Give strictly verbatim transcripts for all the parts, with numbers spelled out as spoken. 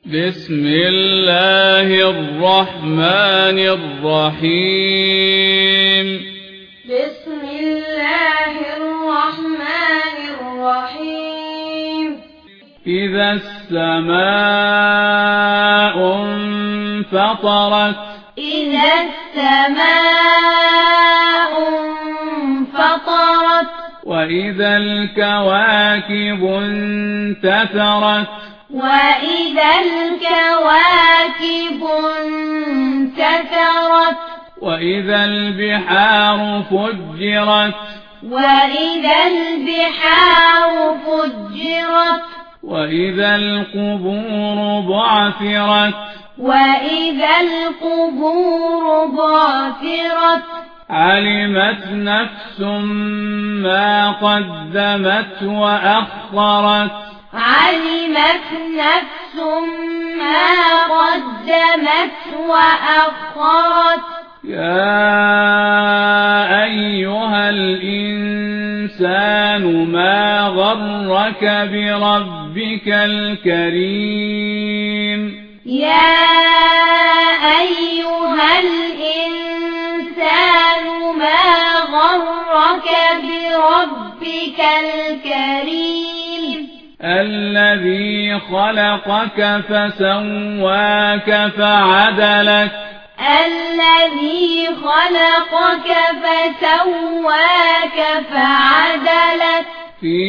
بسم الله الرحمن الرحيم بسم الله الرحمن الرحيم إذا السماء انفطرت إذا السماء انفطرت وإذا الكواكب انتثرت وإذا الكواكب انتثرت وإذا البحار فجرت وإذا البحار فجرت وإذا القبور بعثرت وإذا القبور بعثرت علمت نفس ما قدمت وأخرت علمت نفس ما قدمت وأخرت يا أيها الإنسان ما غرك بربك الكريم يا أيها الإنسان ما غرك بربك الكريم الذي خلقك فسواك فعدلك الذي خلقك فسواك فعدلك في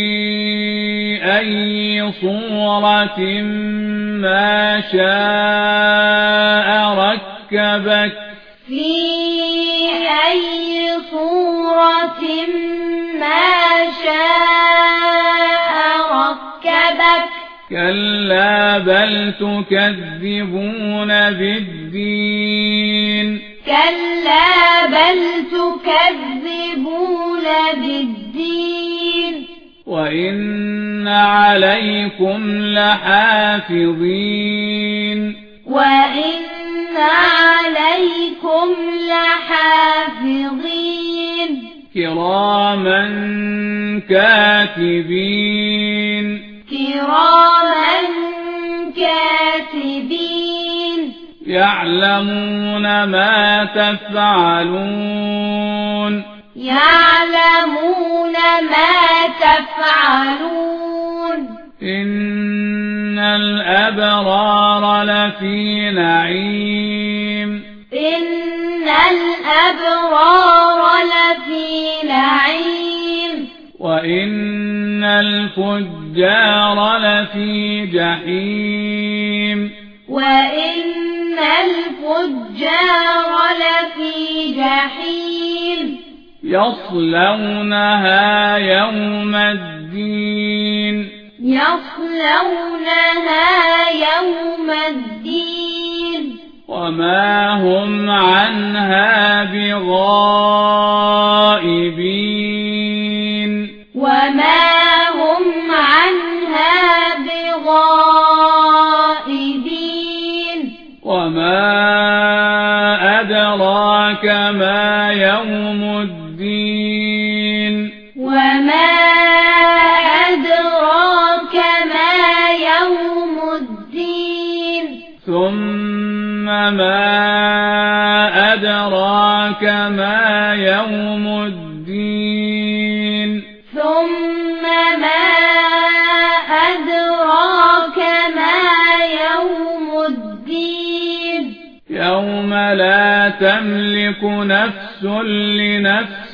أي صورة ما شاء ركبك في أي صورة ما شاء ركبك كلا بل تكذبون بالدين كلا بل تكذبون بالدين وإن عليكم لحافظين وإن عليكم لحافظين كراما كاتبين كراما كاتبين يعلمون ما تفعلون يعلمون ما تفعلون إن الأبرار لفي نعيم إن الأبرار لفي نعيم وإن الفجار لفي جحيم وإن الفجار لفي جحيم يصلونها يوم الدين يصلونها يوم الدين وما هم عنها بغائبين وما هم عنها بغائبين وما أدراك ما يوم الدين وما أدراك ما يوم الدين ثم ما أدراك ما يوم الدين ثم ما أدراك ما يوم الدين يوم لا تملك نفس لنفس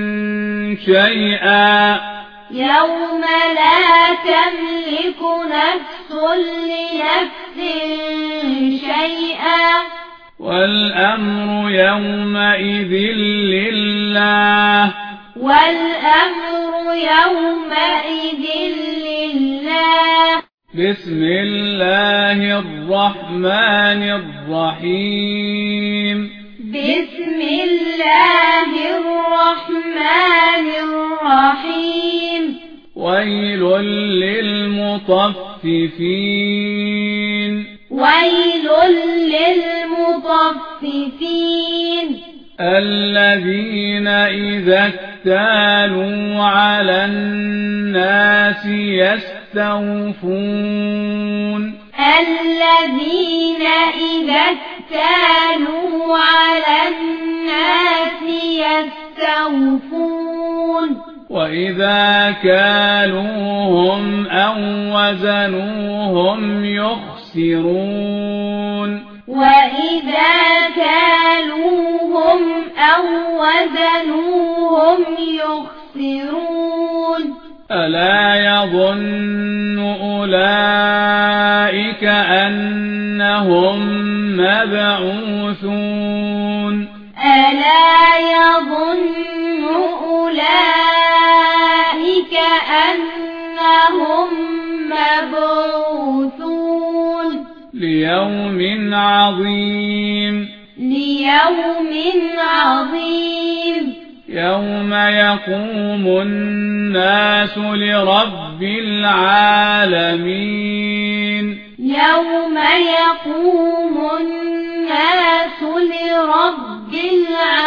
شيئا يوم لا تملك نفس لنفس شيئا والأمر يومئذ لله والأمر يومئذ لله بسم الله الرحمن الرحيم بسم الله الرحمن الرحيم ويل للمطففين ويل للمطففين الذين إذا اكتالوا على الناس يستوفون الذين الذين إذا اكتالوا على الناس يستوفون وإذا كالوهم أو وزنوهم يخسرون وإذا كالوهم أو وزنوهم يخسرون ألا يظن أولئك أنهم مبعوثون ألا يظن أولئك أنهم مبعوثون ليوم عظيم ليوم عظيم يوم يقوم الناس لرب العالمين يوم يقوم الناس لرب العالمين